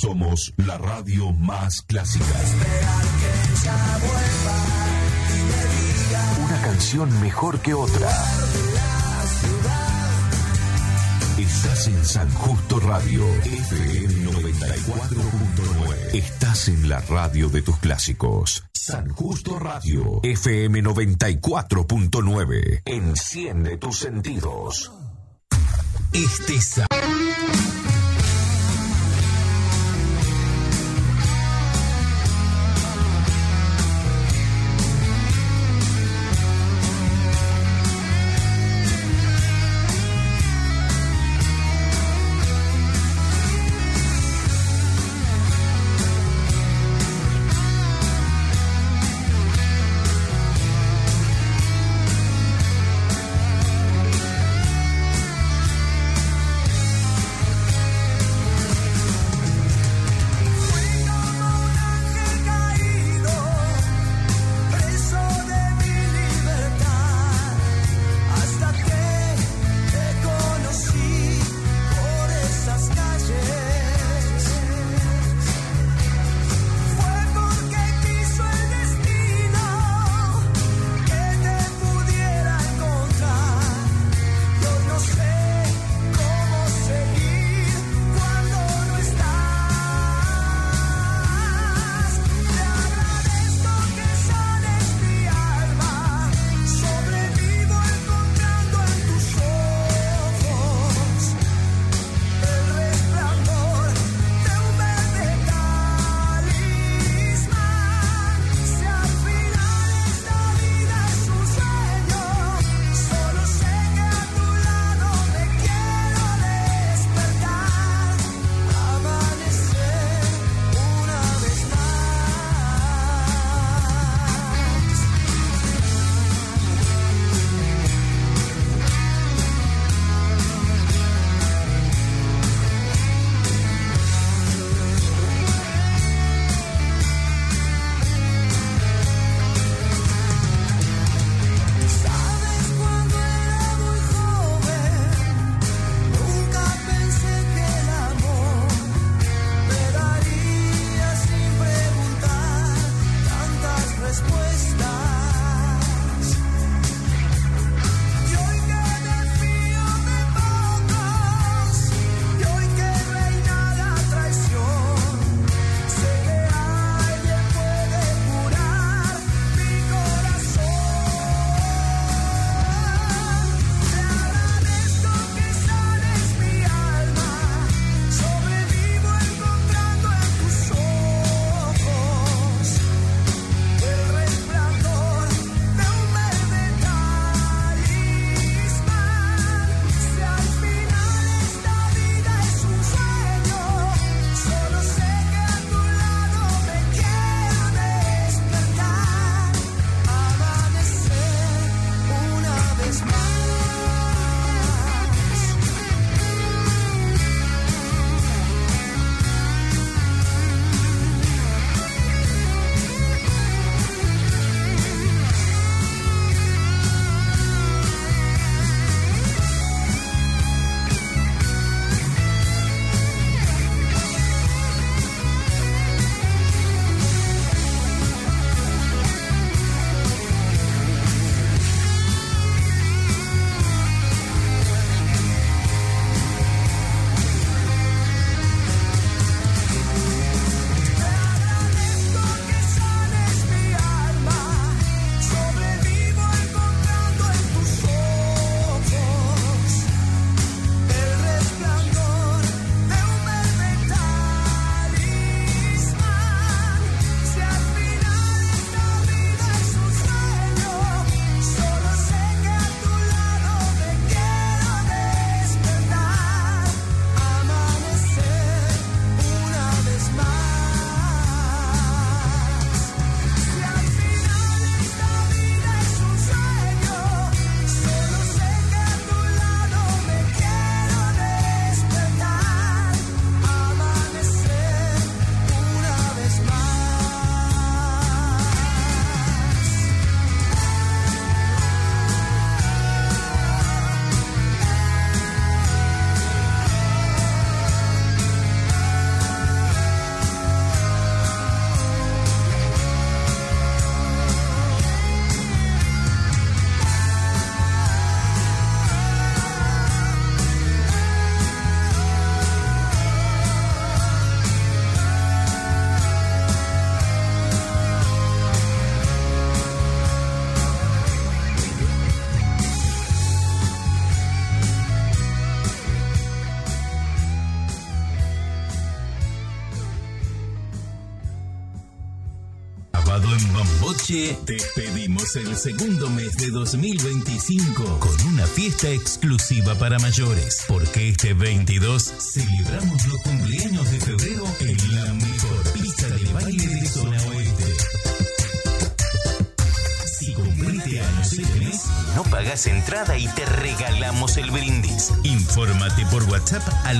Somos la radio más clásica. Una canción mejor que otra. Estás en San Justo Radio, FM 94.9. Estás en la radio de tus clásicos. San Justo Radio, FM 94.9. Enciende tus sentidos. Este sábado. sábado en Bamboche despedimos el segundo mes de 2025 con una fiesta exclusiva para mayores, porque este 22 celebramos los cumpleaños de febrero en la mejor pista de baile de zona oeste. Si cumpliste años este mes, no pagas entrada y te regalamos el brindis. Infórmate por WhatsApp al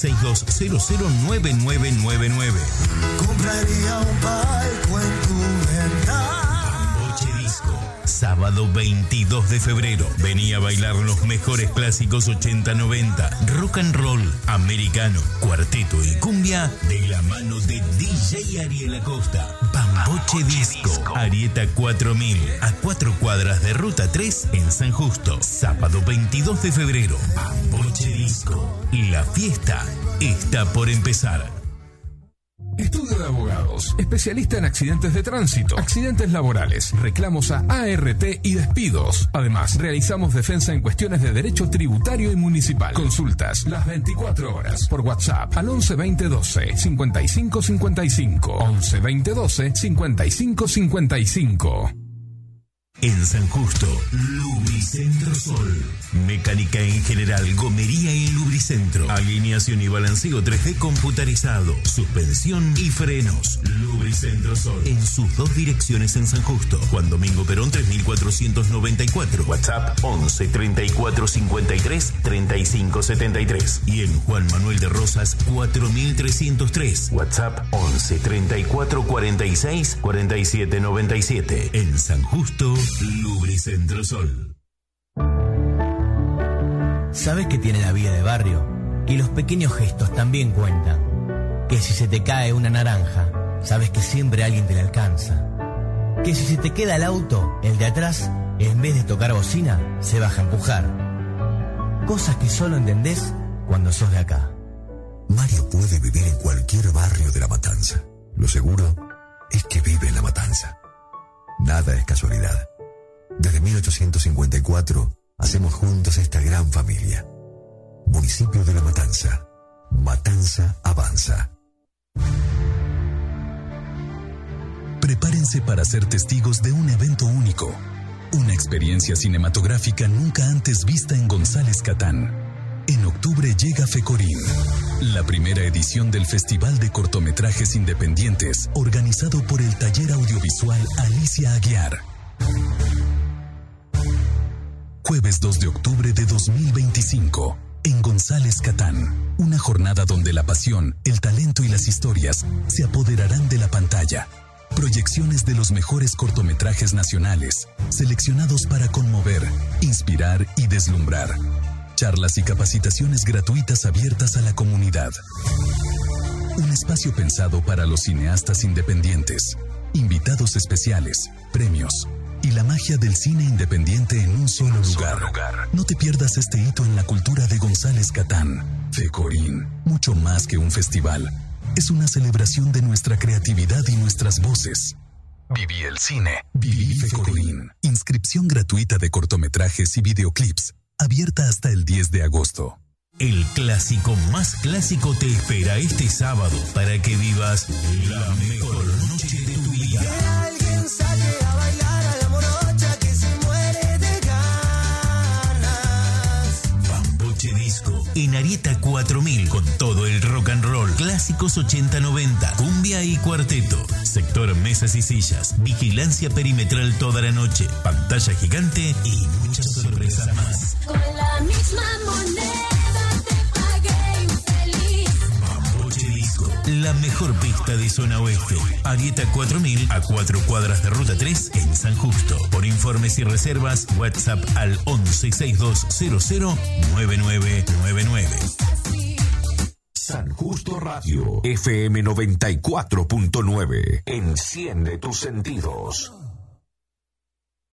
1162009999. Compraría un palco en tu ventana. Bamboche Disco, sábado 22 de febrero. Vení a bailar los mejores clásicos 80-90, rock and roll, americano, cuarteto y cumbia de la mano de DJ Ariel Acosta. Bamboche Disco, Arieta 4000, a 4 cuadras de Ruta 3 en San Justo. Sábado 22 de febrero. Bamboche Disco. La fiesta está por empezar. Estudio de Abogados, especialista en accidentes de tránsito, accidentes laborales, reclamos a ART y despidos. Además, realizamos defensa en cuestiones de derecho tributario y municipal. Consultas las 24 horas por WhatsApp al 11 20 12 55 55. 11 20 12 55 55. En San Justo, Lubricentro Sol. Mecánica en general, gomería y lubricentro. Alineación y balanceo 3D computarizado. Suspensión y frenos. Lubricentro Sol. En sus 2 direcciones en San Justo. Juan Domingo Perón 3494. WhatsApp 11 34 53 35 73. Y en Juan Manuel de Rosas 4303. WhatsApp 11 34 46 47 97. En San Justo, Lubricentro Sol. ¿Sabes qué tiene la vida de barrio? Que los pequeños gestos también cuentan. Que si se te cae una naranja, sabes que siempre alguien te la alcanza. Que si se te queda el auto, el de atrás, en vez de tocar bocina, se baja a empujar. Cosas que solo entendés cuando sos de acá. Mario puede vivir en cualquier barrio de La Matanza. Lo seguro es que vive en La Matanza. Nada es casualidad. Desde 1854 hacemos juntos esta gran familia. Municipio de La Matanza. Matanza avanza. Prepárense para ser testigos de un evento único. Una experiencia cinematográfica nunca antes vista en González Catán. En octubre llega FECORIN, la primera edición del Festival de Cortometrajes Independientes, organizado por el Taller Audiovisual Alicia Aguiar. Jueves 2 de octubre de 2025, en González Catán. Una jornada donde la pasión, el talento y las historias se apoderarán de la pantalla. Proyecciones de los mejores cortometrajes nacionales, seleccionados para conmover, inspirar y deslumbrar. Charlas y capacitaciones gratuitas abiertas a la comunidad. Un espacio pensado para los cineastas independientes. Invitados especiales, premios y la magia del cine independiente en un solo lugar. No te pierdas este hito en la cultura de González Catán. FECORIN, mucho más que un festival. Es una celebración de nuestra creatividad y nuestras voces. Viví el cine. Viví FECORIN. Inscripción gratuita de cortometrajes y videoclips. Abierta hasta el 10 de agosto. El clásico más clásico te espera este sábado para que vivas la mejor noche de tu vida. Que alguien saque a bailar a la morocha que se muere de ganas. Bamboche Disco en Arieta 4000 con todo el rock and roll, clásicos 80-90, cumbia y cuarteto. Sector mesas y sillas, vigilancia perimetral toda la noche, pantalla gigante y muchas sorpresas más. Con la misma moneda te pagué infeliz. Bamboche Disco, la mejor pista de zona oeste. Arieta 4000 a 4 cuadras de Ruta 3 en San Justo. Por informes y reservas, WhatsApp al 1162009999. San Justo Radio, FM 94.9. Enciende tus sentidos.